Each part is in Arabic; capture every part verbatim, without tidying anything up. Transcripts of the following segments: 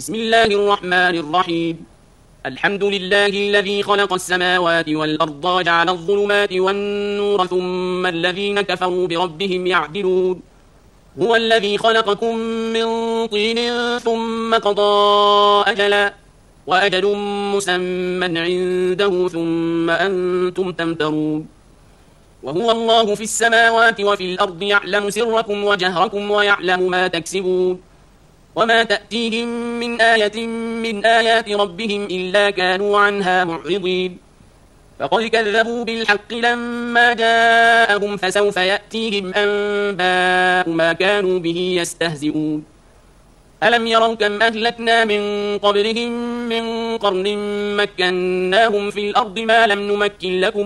بسم الله الرحمن الرحيم. الحمد لله الذي خلق السماوات والأرض وجعل الظلمات والنور ثم الذين كفروا بربهم يعدلون. هو الذي خلقكم من طين ثم قضى أجلا وأجل مسمى عنده ثم أنتم تمترون. وهو الله في السماوات وفي الأرض يعلم سركم وجهركم ويعلم ما تكسبون. وما تأتيهم من آية من آيات ربهم إلا كانوا عنها معرضين. فقد كذبوا بالحق لما جاءهم فسوف يأتيهم أنباء ما كانوا به يستهزئون. ألم يروا كم أهلكنا من قبلهم من قرن مكناهم في الأرض ما لم نمكن لكم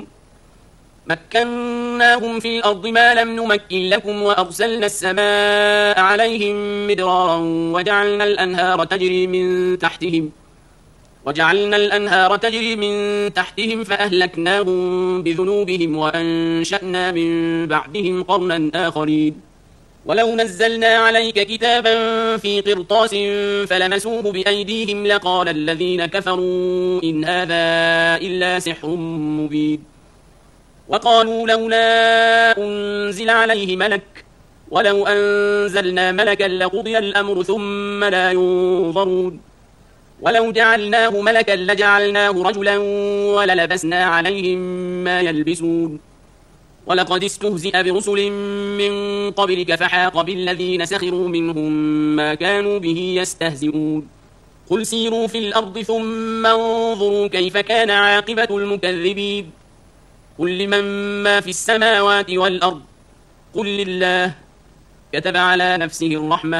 مكناهم في الأرض ما لم نمكن لكم وأرسلنا السماء عليهم مدرارا وجعلنا الأنهار تجري من تحتهم وجعلنا الأنهار تجري من تحتهم فأهلكناهم بذنوبهم وأنشأنا من بعدهم قرنا آخرين. ولو نزلنا عليك كتابا في قرطاس فلمسوه بأيديهم لقال الذين كفروا إن هذا إلا سحر مبين. وقالوا لولا أنزل عليه ملك ولو أنزلنا ملكا لقضي الأمر ثم لا ينظرون. ولو جعلناه ملكا لجعلناه رجلا وللبسنا عليهم ما يلبسون. ولقد استهزئ برسل من قبلك فحاق بالذين سخروا منهم ما كانوا به يستهزئون. قل سيروا في الأرض ثم انظروا كيف كان عاقبة المكذبين. قل لمن ما في السماوات والأرض قل لله كتب على نفسه الرحمة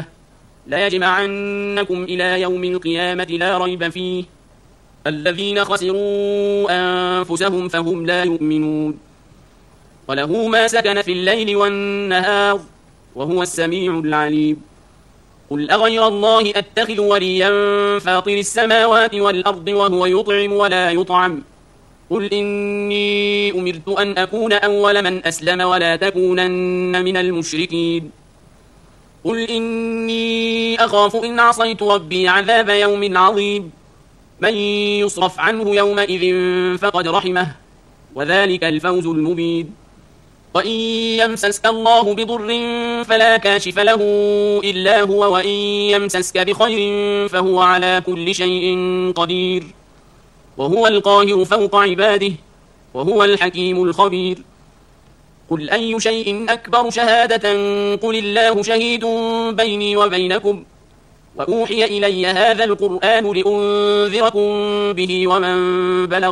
ليجمعنكم إلى يوم القيامة لا ريب فيه الذين خسروا أنفسهم فهم لا يؤمنون. وله ما سكن في الليل والنهار وهو السميع العليم. قل أغير الله أتخذ وليا فاطر السماوات والأرض وهو يطعم ولا يطعم. قل إني أمرت أن أكون أول من أسلم ولا تكونن من المشركين. قل إني أخاف إن عصيت ربي عذاب يوم عظيم. من يصرف عنه يومئذ فقد رحمه وذلك الفوز المبين. وإن يمسسك الله بضر فلا كاشف له إلا هو وإن يمسسك بخير فهو على كل شيء قدير وهو القاهر فوق عباده وهو الحكيم الخبير. قل أي شيء أكبر شهادة قل الله شهيد بيني وبينكم وأوحي إلي هذا القرآن لأنذركم به ومن بلغ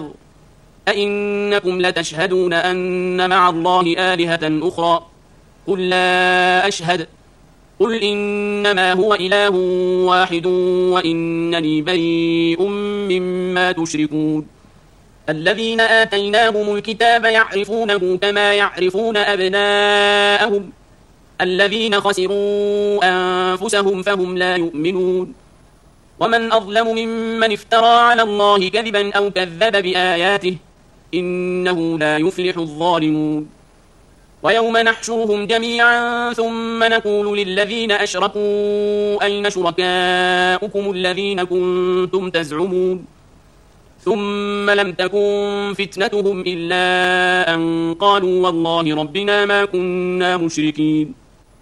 أئنكم لتشهدون أن مع الله آلهة أخرى قل لا أشهد قل إنما هو إله واحد وإنني بريء مما تشركون. الذين آتيناهم الكتاب يعرفونه كما يعرفون أبناءهم الذين خسروا أنفسهم فهم لا يؤمنون. ومن أظلم ممن افترى على الله كذبا أو كذب بآياته إنه لا يفلح الظالمون. ويوم نحشرهم جميعا ثم نقول للذين أشركوا أين شركاؤكم الذين كنتم تزعمون ثم لم تكن فتنتهم إلا أن قالوا والله ربنا ما كنا مشركين.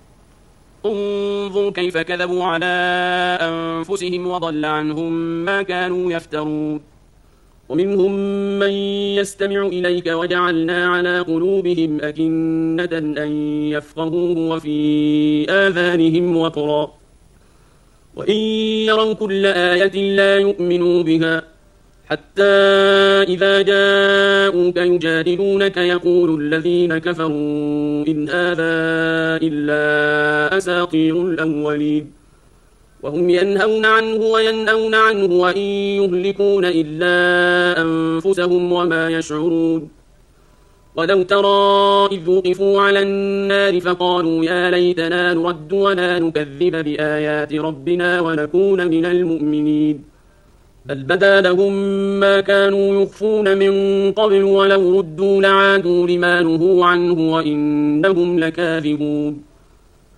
انظر كيف كذبوا على أنفسهم وضل عنهم ما كانوا يفترون. ومنهم من يستمع إليك وجعلنا على قلوبهم أكنة أن يفقهوه وفي آذانهم وقرا وإن يروا كل آية لا يؤمنوا بها حتى إذا جاءوك يجادلونك يقول الذين كفروا إن هذا إلا أساطير الأولين وهم ينهون عنه وينأون عنه وإن يهلكون إلا أنفسهم وما يشعرون. ولو ترى إذ وقفوا على النار فقالوا يا ليتنا نرد ولا نكذب بآيات ربنا ونكون من المؤمنين بل بدا لهم ما كانوا يخفون من قبل ولو ردوا لعادوا لما نهوا عنه وإنهم لكاذبون.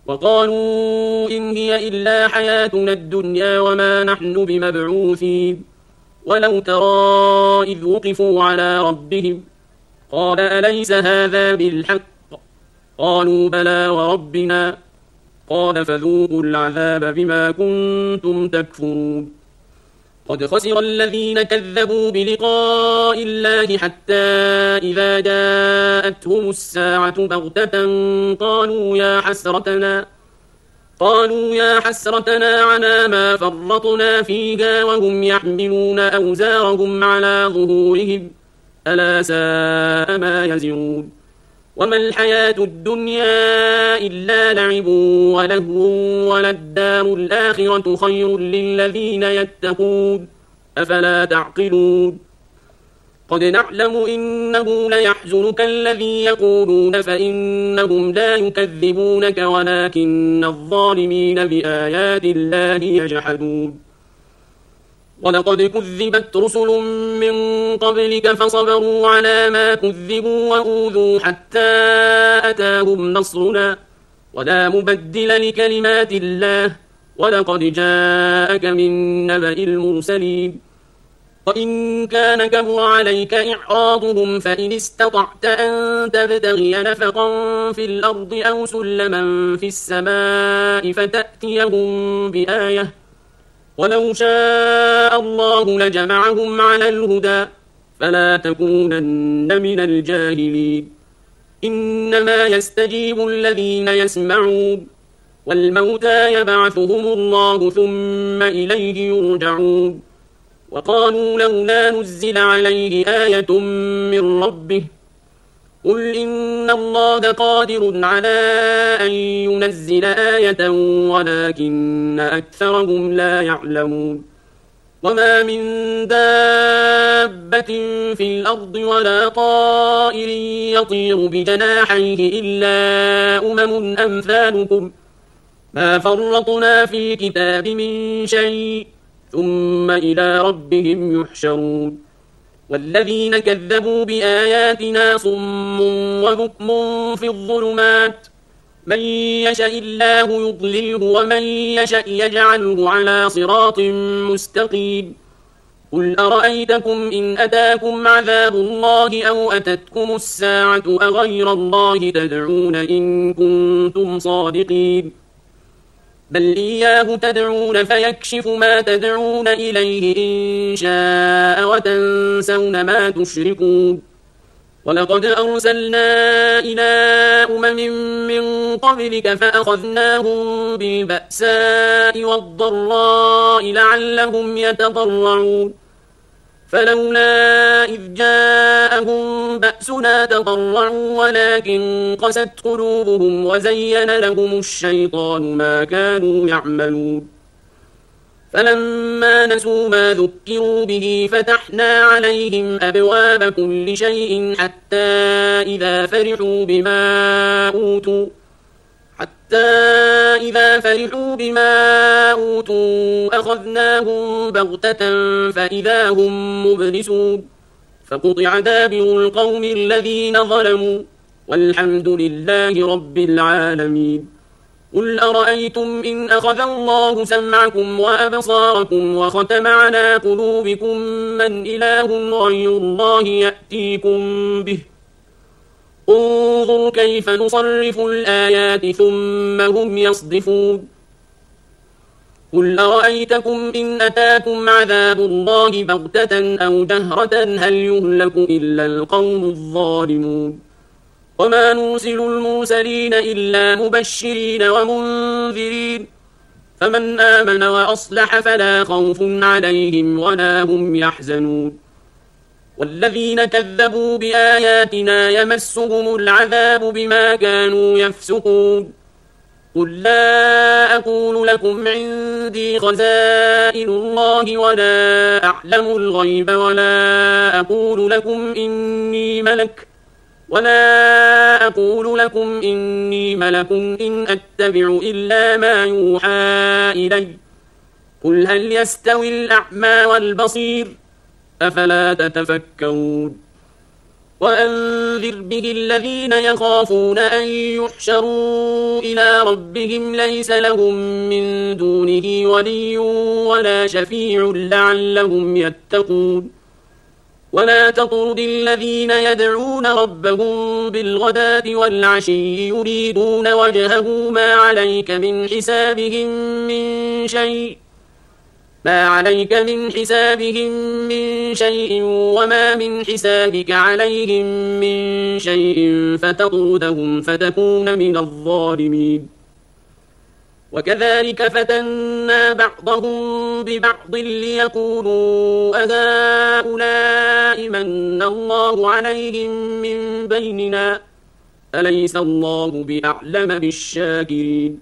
وقالوا إن هي إلا حياتنا الدنيا وما نحن بمبعوثين ولو ترى إذ وقفوا على ربهم قال أليس هذا بالحق قالوا بلى وربنا قال فذوقوا العذاب بما كنتم تكفرون قد خسر الذين كذبوا بلقاء الله حتى إذا جاءتهم الساعة بغتة قالوا يا حسرتنا قالوا يا حسرتنا على ما فرطنا فيها وهم يحملون أوزارهم على ظهورهم ألا ساء ما يزرون وما الحياة الدنيا إلا لعب ولهو وللدار الآخرة خير للذين يتقون أفلا تعقلون قد نعلم إنه ليحزنك الذي يقولون فإنهم لا يكذبونك ولكن الظالمين بآيات الله يجحدون ولقد كذبت رسل من قبلك فصبروا على ما كذبوا وأوذوا حتى أتاهم نصرنا ولا مبدل لكلمات الله ولقد جاءك من نبأ المرسلين وإن كان كبر عليك إعراضهم فإن استطعت أن تبتغي نفقا في الأرض أو سلما في السماء فتأتيهم بآية ولو شاء الله لجمعهم على الهدى فلا تكونن من الجاهلين إنما يستجيب الذين يسمعون والموتى يبعثهم الله ثم إليه يرجعون وقالوا لولا نزل عليه آية من ربه قل إن الله قادر على أن ينزل آية ولكن أكثرهم لا يعلمون وما من دابة في الأرض ولا طائر يطير بجناحيه إلا أمم أمثالكم ما فرطنا في كتاب من شيء ثم إلى ربهم يحشرون والذين كذبوا بآياتنا صم وبكم في الظلمات من يشاء الله يضلله ومن يشاء يجعله على صراط مستقيم قل أرأيتكم إن أتاكم عذاب الله أو أتتكم الساعة أغير الله تدعون إن كنتم صادقين بل إياه تدعون فيكشف ما تدعون إليه إن شاء وتنسون ما تشركون ولقد أرسلنا إلى أمم من قبلك فأخذناهم بالبأساء والضراء لعلهم يتضرعون فلولا إذ جاءهم بأسنا تضرعوا ولكن قست قلوبهم وزين لهم الشيطان ما كانوا يعملون فلما نسوا ما ذكروا به فتحنا عليهم أبواب كل شيء حتى إذا فرحوا بما أوتوا حتى إذا فرحوا بما أوتوا أخذناهم بغتة فإذا هم مبلسون فقطع دابر القوم الذين ظلموا والحمد لله رب العالمين قل أرأيتم إن أخذ الله سمعكم وأبصاركم وختم على قلوبكم من إله غير الله يأتيكم به انظر كيف نصرف الآيات ثم هم يصدفون قل أرأيتكم إن أتاكم عذاب الله بغتة أو جهرة هل يهلك إلا القوم الظالمون وما نرسل المرسلين إلا مبشرين ومنذرين فمن آمن وأصلح فلا خوف عليهم ولا هم يحزنون والذين كذبوا بآياتنا يمسهم العذاب بما كانوا يفسقون قل لا أقول لكم عندي خزائن الله ولا أعلم الغيب ولا أقول لكم إني ملك ولا أقول لكم إني ملك إن أتبع إلا ما يوحى إلي قل هل يستوي الأعمى والبصير أفلا تتفكرون وأنذر به الذين يخافون أن يحشروا إلى ربهم ليس لهم من دونه ولي ولا شفيع لعلهم يتقون ولا تطرد الذين يدعون ربهم بالغداة والعشي يريدون وجهه ما عليك من حسابهم من شيء ما عليك من حسابهم من شيء وما من حسابك عليهم من شيء فتطردهم فتكون من الظالمين وكذلك فتنا بعضهم ببعض ليقولوا أهؤلاء من الله عليهم من بيننا أليس الله بأعلم بالشاكرين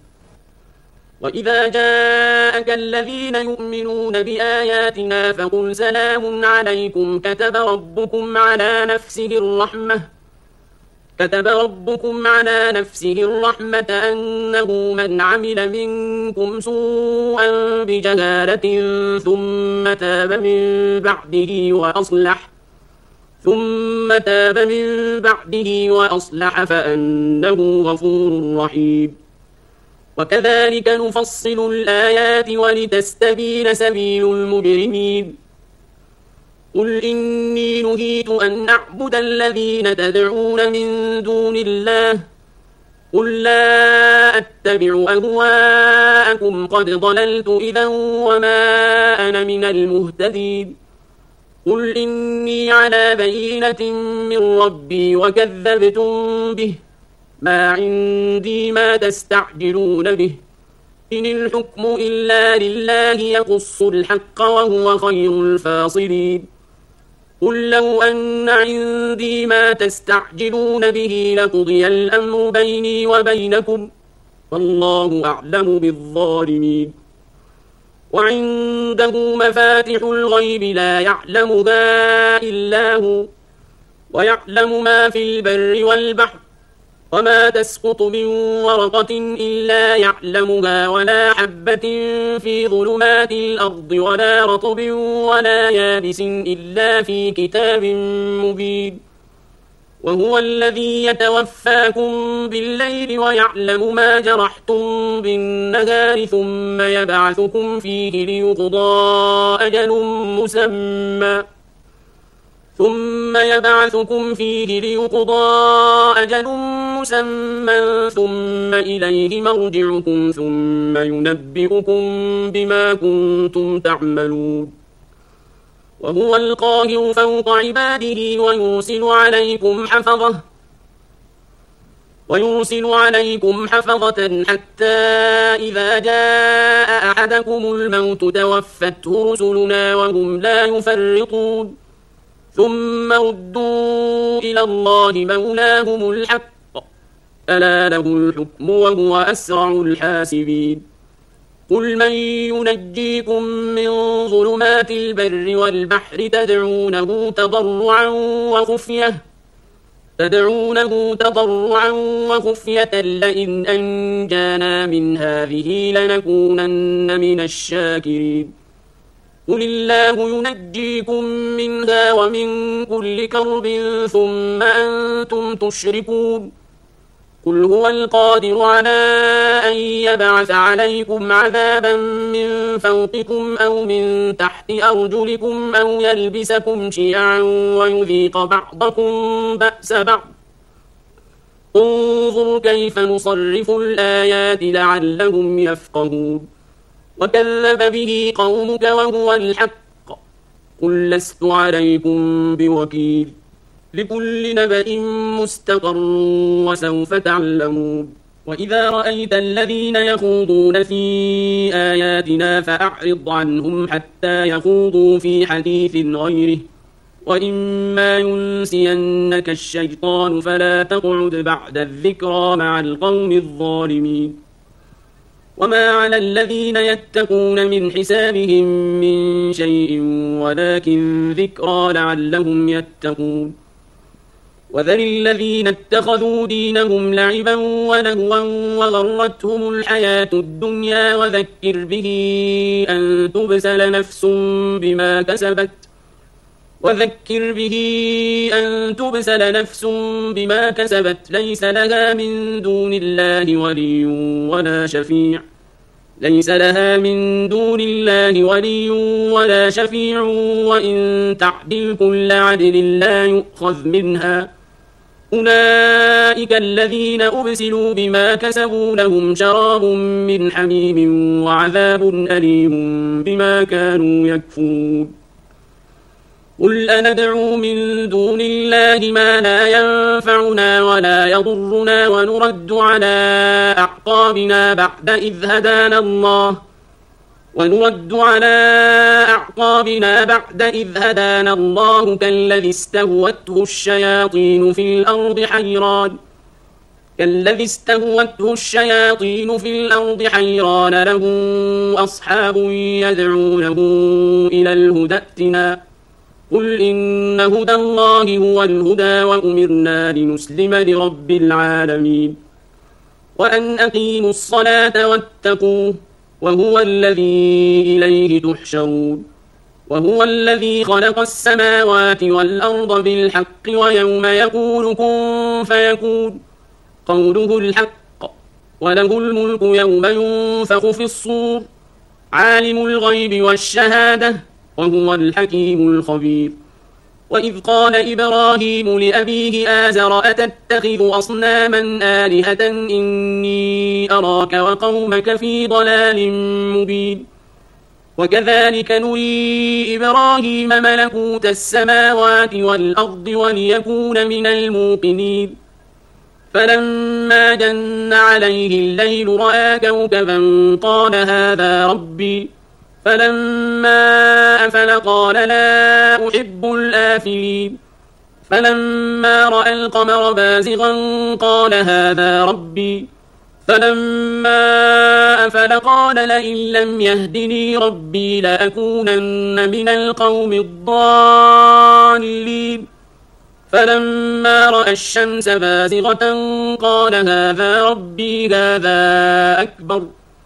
وإذا جاءك الذين يؤمنون بآياتنا فقل سلام عليكم كتب ربكم على نفسه الرحمة كتب ربكم على نفسه الرحمة أنه من عمل منكم سوءا بجهالة ثم تاب من بعده وأصلح ثم تاب من بعده وأصلح فأنه غفور رحيم وكذلك نفصل الآيات ولتستبين سبيل المجرمين قل إني نهيت أن أعبد الذين تدعون من دون الله قل لا أتبع أهواءكم قد ضللت إذا وما أنا من المهتدين قل إني على بينة من ربي وكذبتم به ما عندي ما تستعجلون به إن الحكم إلا لله يقص الحق وهو خير الفاصلين قل لو أن عندي ما تستعجلون به لقضي الأمر بيني وبينكم والله أعلم بالظالمين وعنده مفاتح الغيب لا يعلمها إلا هو ويعلم ما في البر والبحر وما تسقط من ورقة إلا يعلمها ولا حبة في ظلمات الأرض ولا رطب ولا يابس إلا في كتاب مبين وهو الذي يتوفاكم بالليل ويعلم ما جرحتم بالنهار ثم يبعثكم فيه ليقضى أجل مسمى ثم يبعثكم فيه ليقضى أجل مسمى ثم إليه مرجعكم ثم ينبئكم بما كنتم تعملون وهو القاهر فوق عباده ويرسل عليكم حفظة ويرسل عليكم حفظة حتى إذا جاء أحدكم الموت توفته رسلنا وهم لا يفرطون ثم ردوا إلى الله مولاهم الحق ألا له الحكم وهو أسرع الحاسبين قل من ينجيكم من ظلمات البر والبحر تدعونه تضرعا وخفية تدعونه تضرعا وخفية لئن أنجانا من هذه لنكونن من الشاكرين قل الله ينجيكم منها ومن كل كرب ثم أنتم تشركون قل هو القادر على أن يبعث عليكم عذابا من فوقكم أو من تحت أرجلكم أو يلبسكم شيعا ويذيق بعضكم بأس بعض انظر كيف نصرف الآيات لعلهم يفقهون وكذب به قومك وهو الحق قل لست عليكم بوكيل لكل نبأ مستقر وسوف تعلمون وإذا رأيت الذين يخوضون في آياتنا فأعرض عنهم حتى يخوضوا في حديث غيره وإما ينسينك الشيطان فلا تقعد بعد الذكرى مع القوم الظالمين وما على الذين يتقون من حسابهم من شيء ولكن ذكرى لعلهم يتقون وذل الذين اتخذوا دينهم لعبا ولهوا وغرتهم الحياة الدنيا وذكر به أن تبسل نفس بما كسبت وذكر به أن تبسل نفس بما كسبت ليس لها من دون الله ولي ولا شفيع ليس لها من دون الله ولي ولا شفيع وإن تعدل كل عدل لا يؤخذ منها أولئك الذين أبسلوا بما كسبوا لهم شراب من حميم وعذاب أليم بما كانوا يكفرون قل أندعو من دون الله ما لا ينفعنا ولا يضرنا ونرد على أعقابنا بعد إذ هدانا الله ونرد على أعقابنا بعد إذ هدانا الله كالذي استهوته الشياطين في الأرض حيران كالذي استهوته الشياطين في الأرض حيران له أصحاب يدعونه إلى الهدى ائتنا قل إن هدى الله هو الهدى وأمرنا لنسلم لرب العالمين وأن أقيموا الصلاة واتقوه وهو الذي إليه تحشرون وهو الذي خلق السماوات والأرض بالحق ويوم يقول كن فيكون قوله الحق وله الملك يوم ينفخ في الصور عالم الغيب والشهادة وهو الحكيم الخبير وإذ قال إبراهيم لأبيه آزر أتتخذ أصناما آلهة إني أراك وقومك في ضلال مبين وكذلك نري إبراهيم ملكوت السماوات والأرض وليكون من الموقنين فلما جن عليه الليل رأى كوكبا قال هذا ربي فلما أفل قال لا أحب الآفلين فلما رأى القمر بازغا قال هذا ربي فلما أفل قال لئن لم يهدني ربي لأكونن من القوم الضالين فلما رأى الشمس بازغة قال هذا ربي هذا أكبر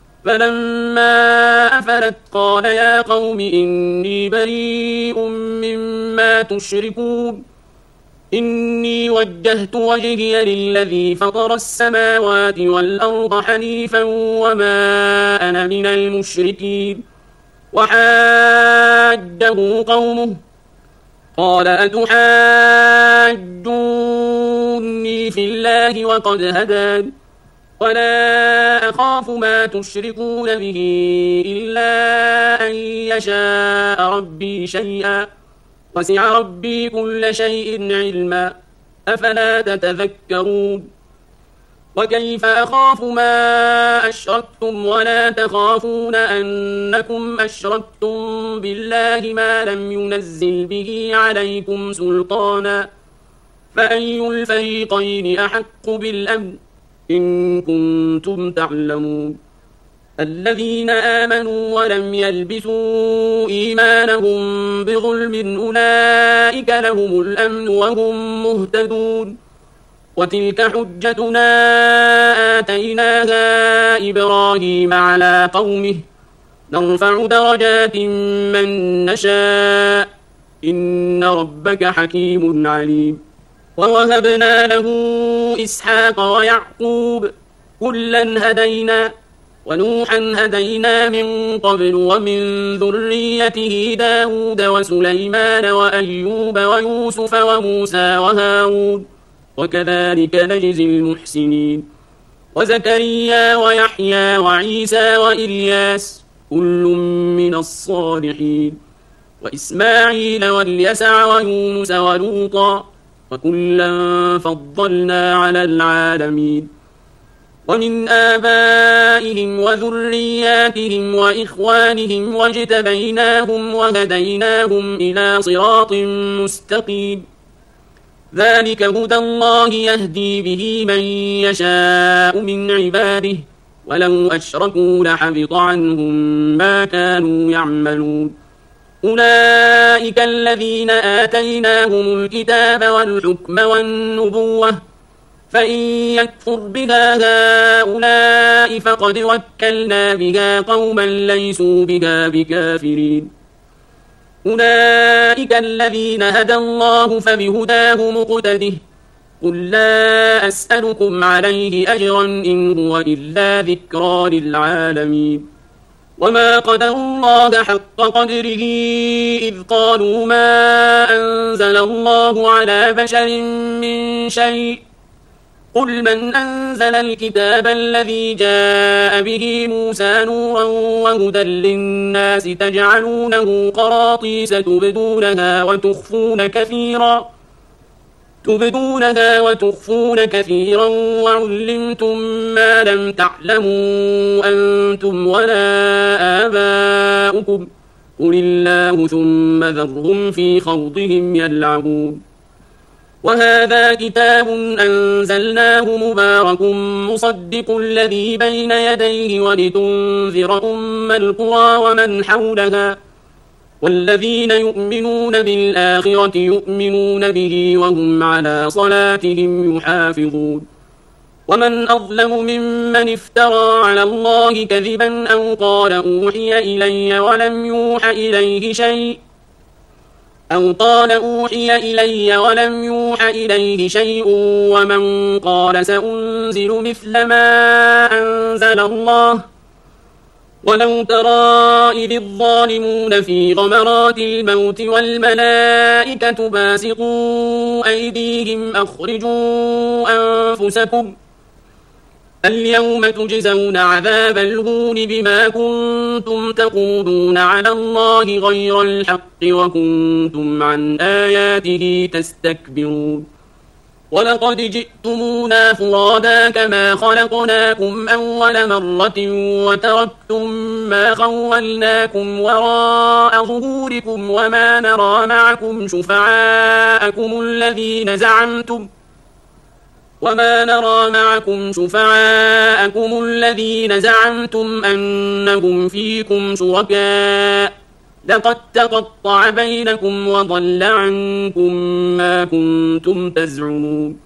فلما أفلت قال يا قوم إني بريء مما تشركون إني وجهت وجهي للذي فطر السماوات والأرض حنيفا وما أنا من المشركين وحاجه قومه قال أتحاجوني في الله وقد هدان ولا أخاف ما تشركون به إلا أن يشاء ربي شيئا وسع ربي كل شيء علما أفلا تتذكرون وكيف أخاف ما أشركتم ولا تخافون أنكم أشركتم بالله ما لم ينزل به عليكم سلطانا فأي الفريقين أحق بالأمن إن كنتم تعلمون الذين آمنوا ولم يلبسوا إيمانهم بظلم أولئك لهم الأمن وهم مهتدون وتلك حجتنا آتيناها إبراهيم على قومه نرفع درجات من نشاء إن ربك حكيم عليم ووهبنا له إسحاق ويعقوب كلا هدينا ونوحا هدينا من قبل ومن ذريته داود وسليمان وأيوب ويوسف وموسى وهارون وكذلك نجزي المحسنين وزكريا ويحيى وعيسى وإلياس كل من الصالحين وإسماعيل واليسع ويونس ولوطا وكلا فضلنا على العالمين ومن آبائهم وذرياتهم وإخوانهم واجتبيناهم وهديناهم إلى صراط مستقيم ذلك هدى الله يهدي به من يشاء من عباده ولو أشركوا لحبط عنهم ما كانوا يعملون أولئك الذين آتيناهم الكتاب والحكم والنبوة فإن يكفر بها هؤلاء فقد وكلنا بها قوما ليسوا بها بكافرين أولئك الذين هدى الله فبهداه مقتده قل لا أسألكم عليه أجرا إن هو إلا ذكرى للعالمين وما قدروا الله حق قدره إذ قالوا ما أنزل الله على بشر من شيء قل من أنزل الكتاب الذي جاء به موسى نورا وهدى للناس تجعلونه قراطيس تبدونها وتخفون كثيرا تبدونها وتخفون كثيرا وعلمتم ما لم تعلموا أنتم ولا آباؤكم قل الله ثم ذرهم في خوضهم يلعبون وهذا كتاب أنزلناه مبارك مصدق الذي بين يديه ولتنذر أم القرى ومن حولها والذين يؤمنون بالآخرة يؤمنون به وهم على صلاتهم يحافظون ومن أظلم ممن افترى على الله كذبا أو قال أوحي إلي ولم يوح إليه شيء أو قال أوحي إلي ولم يوح إليه شيء ومن قال سأنزل مثل ما أنزل الله ولو ترى إذ الظالمون في غمرات الموت والملائكة باسطوا أيديهم أخرجوا أنفسكم اليوم تجزون عذاب الهون بما كنتم تقولون على الله غير الحق وكنتم عن آياته تستكبرون ولقد جئتمونا فرادا كما خلقناكم أول مرة وتركتم ما خولناكم وراء ظهوركم وما نرى معكم شفعاءكم الذين زعمتم وما نرى معكم شفعاءكم الذين زعمتم أنهم فيكم شركاء لقد تقطع بينكم وضل عنكم ما كنتم تزعمون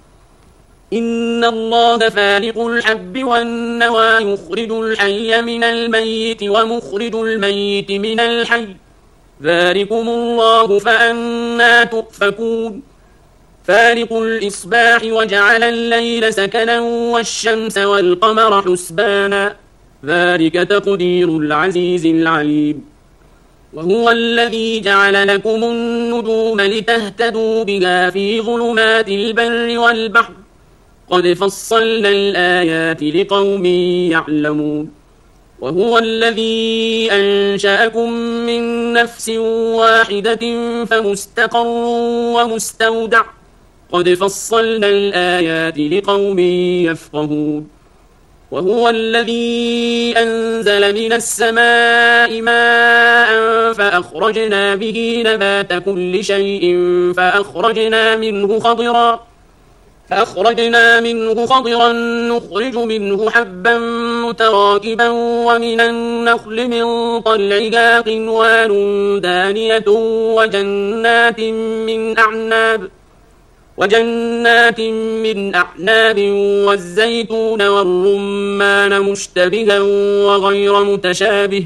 إن الله فالق الحب والنوى يخرج الحي من الميت ومخرج الميت من الحي ذلكم الله فأنى تؤفكون فالق الإصباح وجعل الليل سكنا والشمس والقمر حسبانا ذلك تقدير العزيز العليم وهو الذي جعل لكم النجوم لتهتدوا بها في ظلمات البر والبحر قد فصلنا الآيات لقوم يعلمون وهو الذي أنشأكم من نفس واحدة فمستقر ومستودع قد فصلنا الآيات لقوم يفقهون وهو الذي أنزل من السماء ماء فأخرجنا به نبات كل شيء فأخرجنا منه خضرا فأخرجنا منه خضرا نخرج منه حبا متراكبا ومن النخل من طلعها قنوان دانية وجنات من أعناب وجنات من أعناب والزيتون والرمان مشتبها وغير متشابه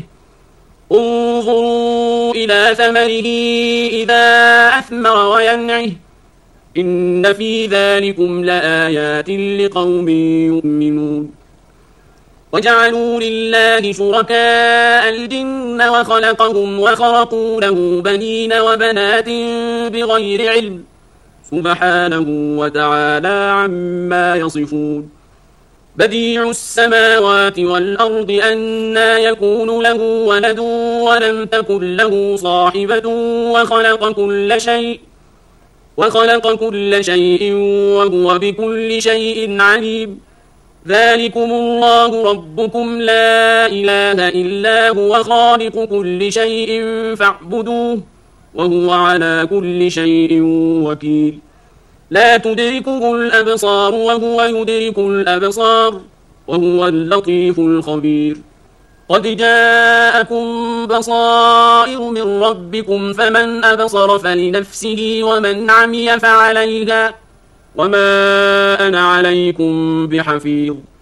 انظروا إلى ثمره إذا أثمر وينعه إن في ذلكم لآيات لقوم يؤمنون وجعلوا لله شركاء الجن وخلقهم وخرقوا له بنين وبنات بغير علم سبحانه وتعالى عما يصفون بديع السماوات والأرض أنى يكون له ولد ولم تكن له صاحبة وخلق كل شيء وخلق كل شيء وهو بكل شيء عليم ذلكم الله ربكم لا إله إلا هو خالق كل شيء فاعبدوه وهو على كل شيء وكيل لا تدركه الأبصار وهو يدرك الأبصار وهو اللطيف الخبير قد جاءكم بصائر من ربكم فمن أبصر فلنفسه ومن عمي فعليها وما أنا عليكم بحفيظ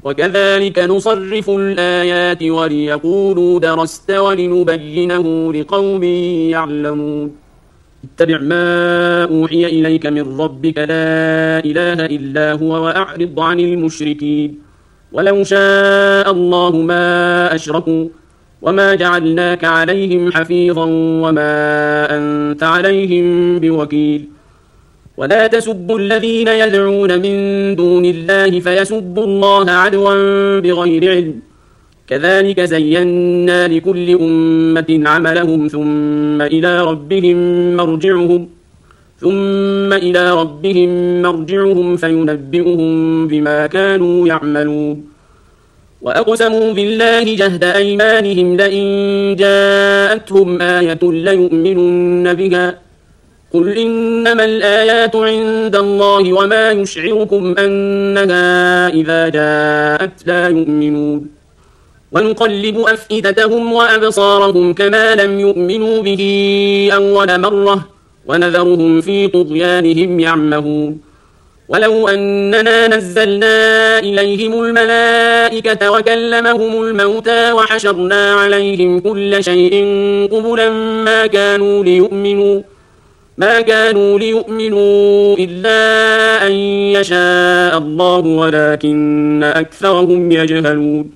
وكذلك نصرف الآيات وليقولوا درست ولنبينه لقوم يعلمون اتبع ما أوحي إليك من ربك لا إله إلا هو وأعرض عن المشركين ولو شاء الله ما أشركوا وما جعلناك عليهم حفيظا وما أنت عليهم بوكيل ولا تسبوا الذين يدعون من دون الله فيسبوا الله عدوا بغير علم كذلك زينا لكل أمة عملهم ثم إلى ربهم مرجعهم ثم إلى ربهم مرجعهم فينبئهم بما كانوا يعملون وأقسموا بالله جهد أيمانهم لئن جاءتهم آية ليؤمنن بها قل إنما الآيات عند الله وما يشعركم أنها إذا جاءت لا يؤمنون ونقلب أفئدتهم وأبصارهم كما لم يؤمنوا به أول مرة ونذرهم في طغيانهم يعمهون ولو أننا نزلنا إليهم الملائكة وكلمهم الموتى وحشرنا عليهم كل شيء قبلا ما كانوا ليؤمنوا ما كانوا ليؤمنوا إلا أن يشاء الله ولكن أكثرهم يجهلون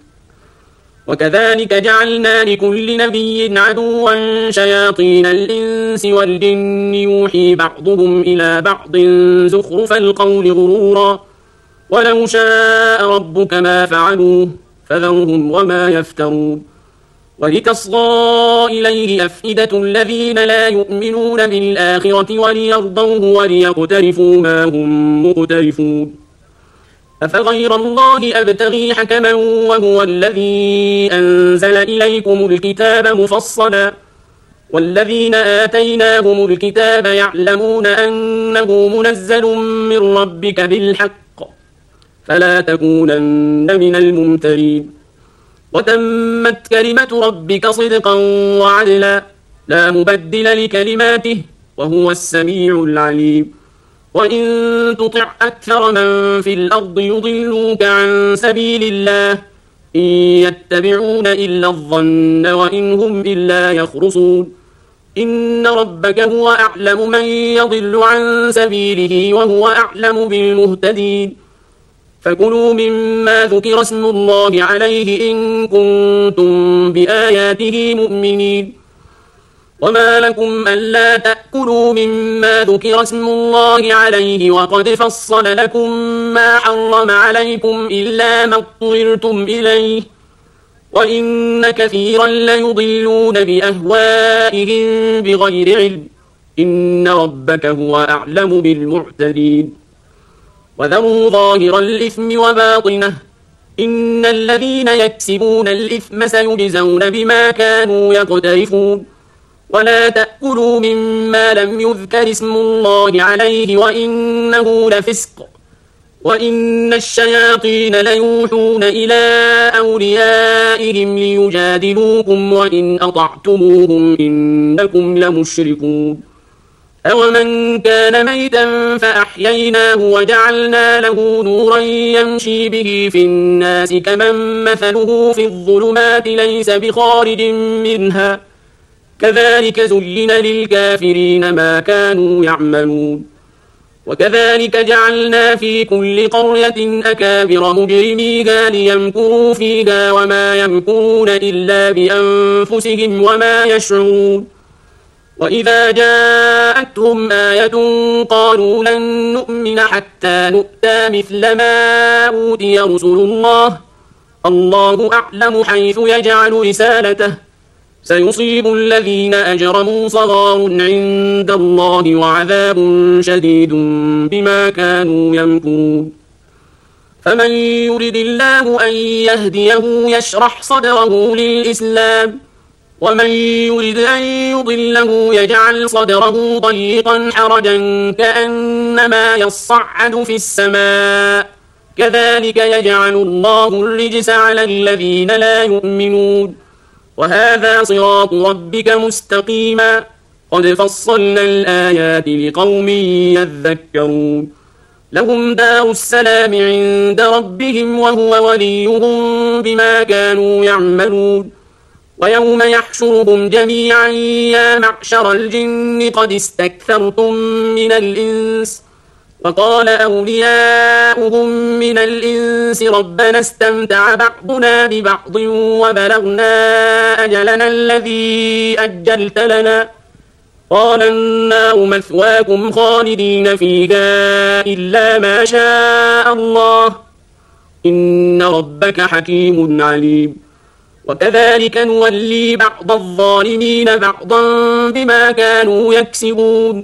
وكذلك جعلنا لكل نبي عدوا شياطين الإنس والجن يوحي بعضهم إلى بعض زخرف القول غرورا ولو شاء ربك ما فعلوه فذرهم وما يفترون ولتصغى إليه أفئدة الذين لا يؤمنون بالآخرة وليرضوه وليقترفوا ما هم مقترفون أفغير الله أبتغي حكما وهو الذي أنزل إليكم الكتاب مفصلا والذين آتيناهم الكتاب يعلمون أنه منزل من ربك بالحق فلا تكونن من الممترين وتمت كلمة ربك صدقا وعدلا لا مبدل لكلماته وهو السميع العليم وإن تطع أكثر من في الأرض يضلوك عن سبيل الله إن يتبعون إلا الظن وإن هم إلا يخرصون إن ربك هو أعلم من يضل عن سبيله وهو أعلم بالمهتدين فكلوا مما ذكر اسم الله عليه إن كنتم بآياته مؤمنين وما لكم ألا تأكلوا مما ذكر اسم الله عليه وقد فصل لكم ما حرم عليكم إلا ما اضطررتم إليه وإن كثيرا ليضلون بأهوائهم بغير علم إن ربك هو أعلم بالمعتدين وذروا ظاهر الإثم وباطنه إن الذين يكسبون الإثم سيجزون بما كانوا يقترفون ولا تأكلوا مما لم يذكر اسم الله عليه وإنه لفسق وإن الشياطين ليوحون إلى أوليائهم ليجادلوكم وإن أطعتموهم إنكم لمشركون أومن كان ميتا فأحييناه وجعلنا له نورا يمشي به في الناس كمن مثله في الظلمات ليس بخارج منها كذلك زين للكافرين ما كانوا يعملون وكذلك جعلنا في كل قرية أكابر مجرميها ليمكروا فيها وما يمكرون إلا بأنفسهم وما يشعرون وإذا جاءتهم آية قالوا لن نؤمن حتى نؤتى مثل ما أوتي رسل الله الله أعلم حيث يجعل رسالته سيصيب الذين أجرموا صغار عند الله وعذاب شديد بما كانوا يمكرون فمن يرد الله أن يهديه يشرح صدره للإسلام ومن يرد أن يضله يجعل صدره ضيقا حرجا كأنما يصعد في السماء كذلك يجعل الله الرجس على الذين لا يؤمنون وهذا صراط ربك مستقيما قد فصلنا الآيات لقوم يذكرون لهم دار السلام عند ربهم وهو وليهم بما كانوا يعملون ويوم يحشرهم جميعا يا معشر الجن قد استكثرتم من الإنس وقال أولياؤهم من الإنس ربنا استمتع بعضنا ببعض وبلغنا أجلنا الذي أجلت لنا قال النار مثواكم خالدين فيها إلا ما شاء الله إن ربك حكيم عليم وكذلك نولي بعض الظالمين بعضا بما كانوا يكسبون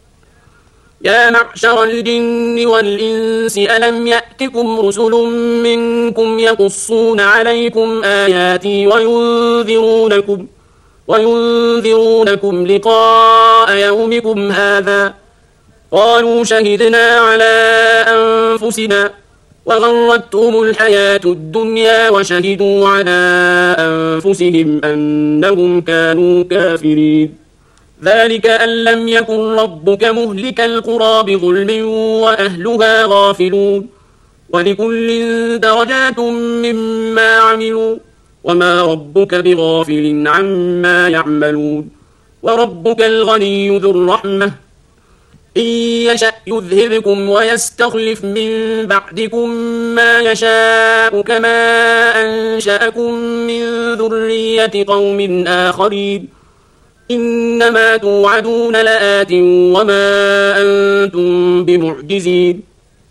يا معشر الجن والإنس ألم يأتكم رسل منكم يقصون عليكم آياتي وينذرونكم وينذرونكم لقاء يومكم هذا قالوا شهدنا على أنفسنا وغرتهم الحياة الدنيا وشهدوا على أنفسهم أنهم كانوا كافرين ذلك أن لم يكن ربك مهلك القرى بظلم وأهلها غافلون ولكل درجات مما عملوا وما ربك بغافل عما يعملون وربك الغني ذو الرحمة إن يشأ يذهبكم ويستخلف من بعدكم ما يشاء كما أنشأكم من ذرية قوم آخرين إنما توعدون لآت وما أنتم بمعجزين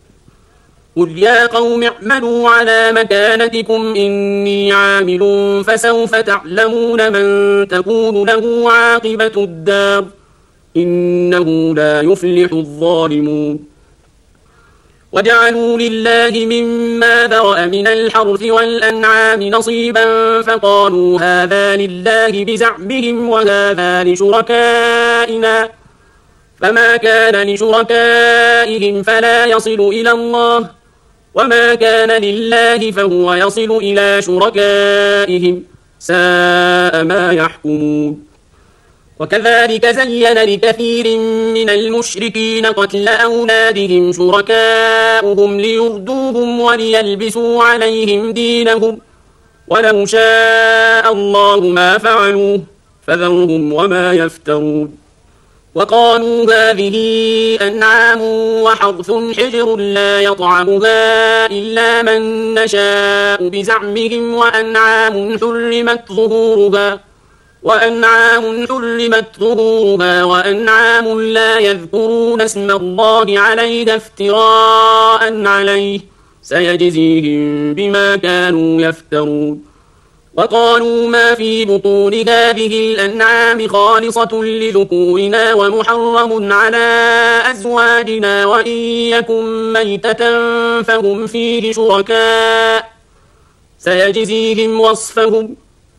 قل يا قوم اعملوا على مكانتكم إني عامل فسوف تعلمون من تكون له عاقبة الدار إنه لا يفلح الظالمون وجعلوا لله مما ذرأ من الحرث والأنعام نصيبا فقالوا هذا لله بزعمهم وهذا لشركائنا فما كان لشركائهم فلا يصل إلى الله وما كان لله فهو يصل إلى شركائهم ساء ما يحكمون وكذلك زين لكثير من المشركين قتل أولادهم شركاؤهم ليردوهم وليلبسوا عليهم دينهم ولو شاء الله ما فعلوه فذرهم وما يفترون وقالوا هذه أنعام وحرث حجر لا يطعمها إلا من نشاء بزعمهم وأنعام حرمت ظهورها وأنعام حرمت ظهورها وأنعام لا يذكرون اسم الله عليها افتراء عليه سيجزيهم بما كانوا يفترون وقالوا ما في بطون هذه الأنعام خالصة لذكورنا ومحرم على أزواجنا وإن يكن ميتة فهم فيه شركاء سيجزيهم وصفهم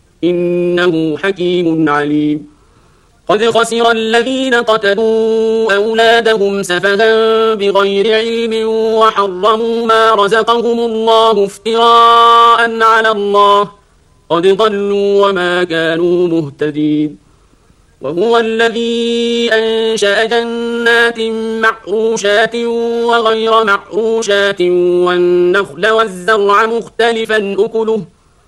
إنه حكيم عليم قد خسر الذين قتلوا أولادهم سفها بغير علم وحرموا ما رزقهم الله افتراء على الله قد ضلوا وما كانوا مهتدين وهو الذي أنشأ جنات معروشات وغير معروشات والنخل والزرع مختلفا أكله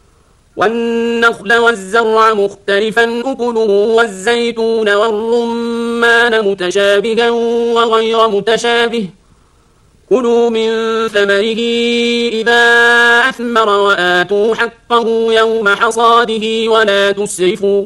والنخل والزرع مختلفا أكله والزيتون والرمان متشابها وغير متشابه كلوا من ثمره إذا أثمر وآتوا حقه يوم حصاده ولا تسرفوا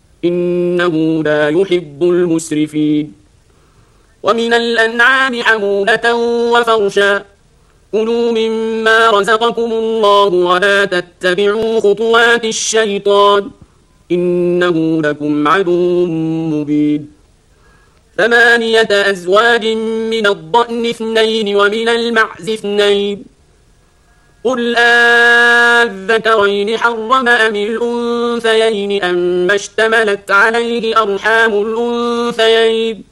إنه لا يحب المسرفين ومن الأنعام حمولة وفرشا كلوا مما رزقكم الله ولا تتبعوا خطوات الشيطان إنه لكم عدو مبين ثمانية أزواج من الضأن اثنين ومن المعز اثنين قل أذكرين حرم أم الأنثيين أما اشتملت عليه أرحام الأنثيين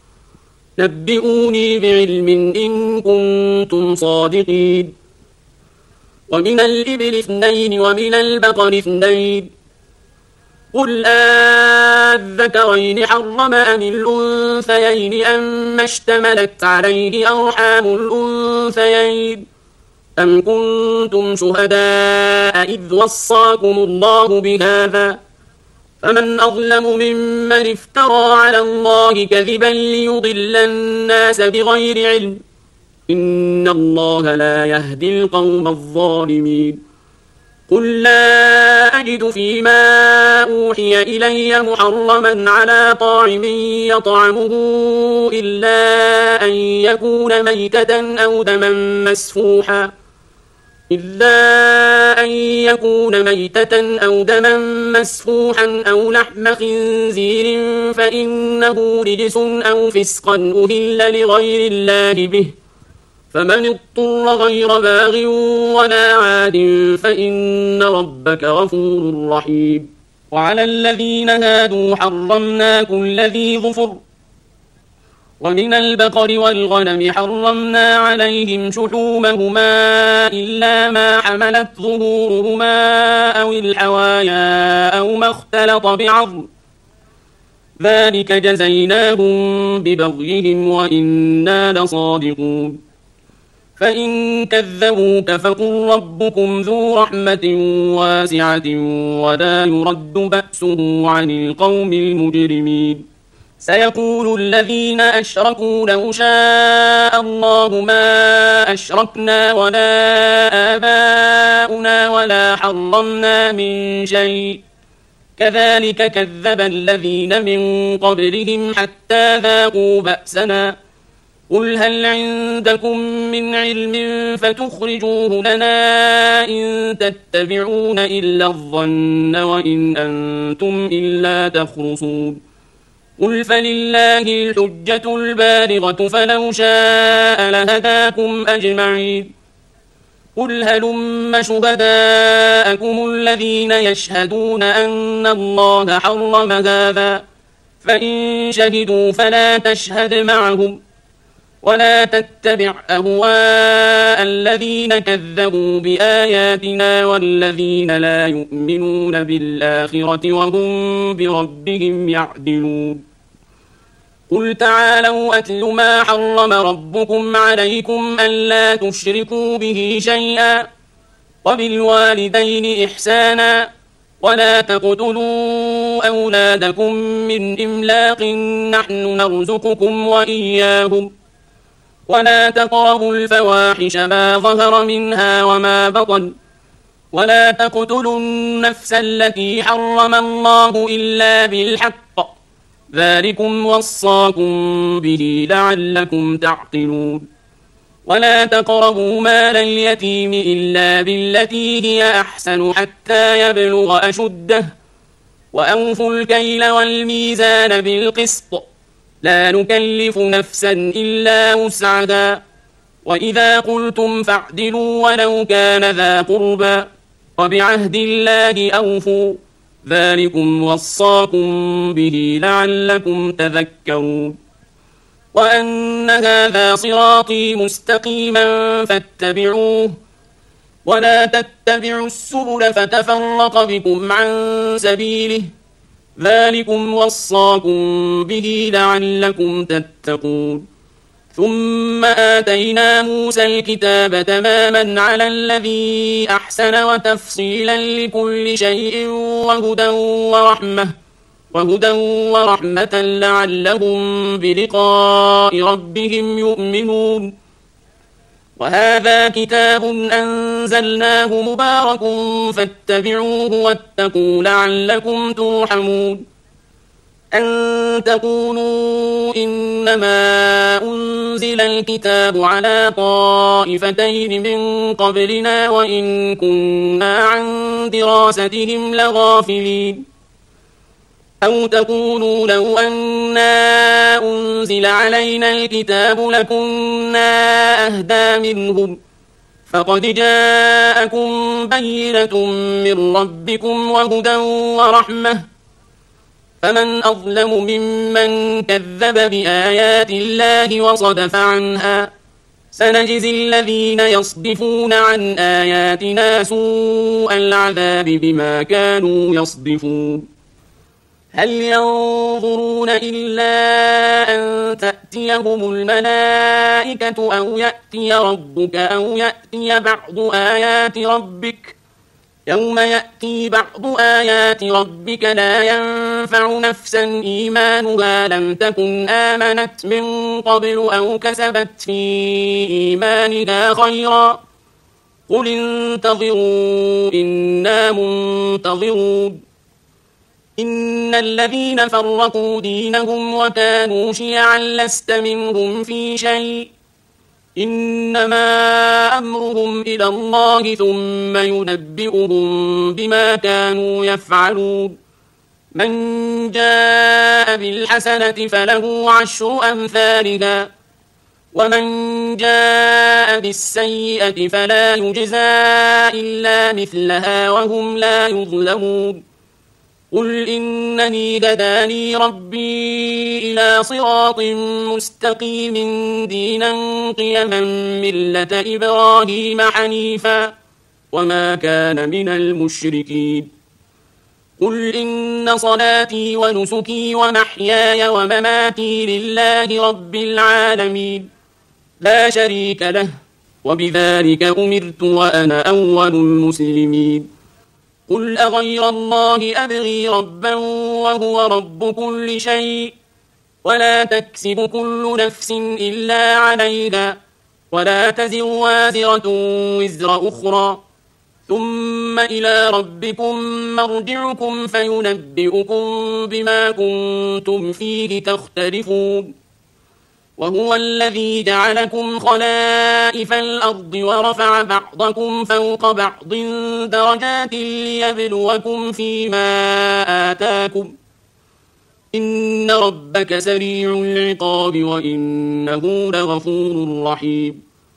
نبئوني بعلم إن كنتم صادقين ومن الإبل اثنين ومن البقر اثنين قل أذكرين حرم أم الأنثيين أما اشتملت عليه أرحام الأنثيين أم كنتم شهداء إذ وصاكم الله بهذا فمن أظلم ممن افترى على الله كذبا ليضل الناس بغير علم إن الله لا يهدي القوم الظالمين قل لا أجد فيما أوحي إلي محرما على طاعم يطعمه إلا أن يكون ميتة أو دما مسفوحا إلا أن يكون ميتة أو دما مسفوحا أو لحم خنزير فإنه رجس أو فسقا أهل لغير الله به فمن اضطر غير باغ ولا عاد فإن ربك غفور رحيم وعلى الذين هادوا حرمنا كل ذي ظفر ومن البقر والغنم حرمنا عليهم شحومهما إلا ما حملت ظهورهما أو الحوايا أو ما اختلط بعظم ذلك جزيناهم ببغيهم وإنا لصادقون فإن كذبوك فقل ربكم ذو رحمة واسعة ولا يرد بأسه عن القوم المجرمين سيقول الذين أشركوا لو شاء الله ما أشركنا ولا آباؤنا ولا حرمنا من شيء كذلك كذب الذين من قبلهم حتى ذاقوا بأسنا قل هل عندكم من علم فتخرجوه لنا إن تتبعون إلا الظن وإن أنتم إلا تخرصون قل فلله الحجة البالغة فلو شاء لهداكم أجمعين قل هلم شهداءكم الذين يشهدون أن الله حرم هذا فإن شهدوا فلا تشهد معهم ولا تتبع أهواء الذين كذبوا بآياتنا والذين لا يؤمنون بالآخرة وهم بربهم يعدلون قل تعالوا أتل ما حرم ربكم عليكم ألا تشركوا به شيئا وبالوالدين إحسانا ولا تقتلوا أولادكم من إملاق نحن نرزقكم وإياهم ولا تقربوا الفواحش ما ظهر منها وما بطن ولا تقتلوا النفس التي حرم الله إلا بالحق ذلكم وصاكم به لعلكم تعقلون ولا تقربوا مال اليتيم إلا بالتي هي أحسن حتى يبلغ أشده وأوفوا الكيل والميزان بالقسط لا نكلف نفسا إلا وسعها وإذا قلتم فاعدلوا ولو كان ذا قربى وبعهد الله أوفوا ذلكم وصاكم به لعلكم تذكرون وأن هذا صراطي مستقيما فاتبعوه ولا تتبعوا السبل فتفرق بكم عن سبيله ذلكم وصاكم به لعلكم تتقون ثم آتينا موسى الكتاب تماما على الذي أحسن وتفصيلا لكل شيء وهدى ورحمة وهدى ورحمة لعلهم بلقاء ربهم يؤمنون وهذا كتاب أنزلناه مبارك فاتبعوه واتقوا لعلكم ترحمون أن تقولوا إنما أنزل الكتاب على طائفتين من قبلنا وإن كنا عن دراستهم لغافلين أو تقولوا لو أنا أنزل علينا الكتاب لكنا أهدى منهم فقد جاءكم بينة من ربكم وهدى ورحمة فمن أظلم ممن كذب بآيات الله وصدف عنها سنجزي الذين يصدفون عن آياتنا سوء العذاب بما كانوا يصدفون هل ينظرون إلا أن تأتيهم الملائكة أو يأتي ربك أو يأتي بعض آيات ربك يوم يأتي بعض آيات ربك لا ينفع نفسا إيمانها لم تكن آمنت من قبل أو كسبت في إيمانها خيرا قل انتظروا إنا منتظرون إن الذين فرقوا دينهم وكانوا شيعا لست منهم في شيء إنما أمرهم إلى الله ثم ينبئهم بما كانوا يفعلون من جاء بالحسنة فله عشر أمثالها ومن جاء بالسيئة فلا يجزى إلا مثلها وهم لا يظلمون قل إنني هداني ربي إلى صراط مستقيم دينا قيما ملة إبراهيم حنيفا وما كان من المشركين قل إن صلاتي ونسكي ومحياي ومماتي لله رب العالمين لا شريك له وبذلك أمرت وأنا أول المسلمين قل أغير الله أبغي ربا وهو رب كل شيء ولا تكسب كل نفس إلا عليها ولا تزر وازرة وزر أخرى ثم إلى ربكم مرجعكم فينبئكم بما كنتم فيه تختلفون وهو الذي جعلكم خلائف الأرض ورفع بعضكم فوق بعض درجات ليبلوكم فيما آتاكم إن ربك سريع العقاب وإنه لغفور رحيم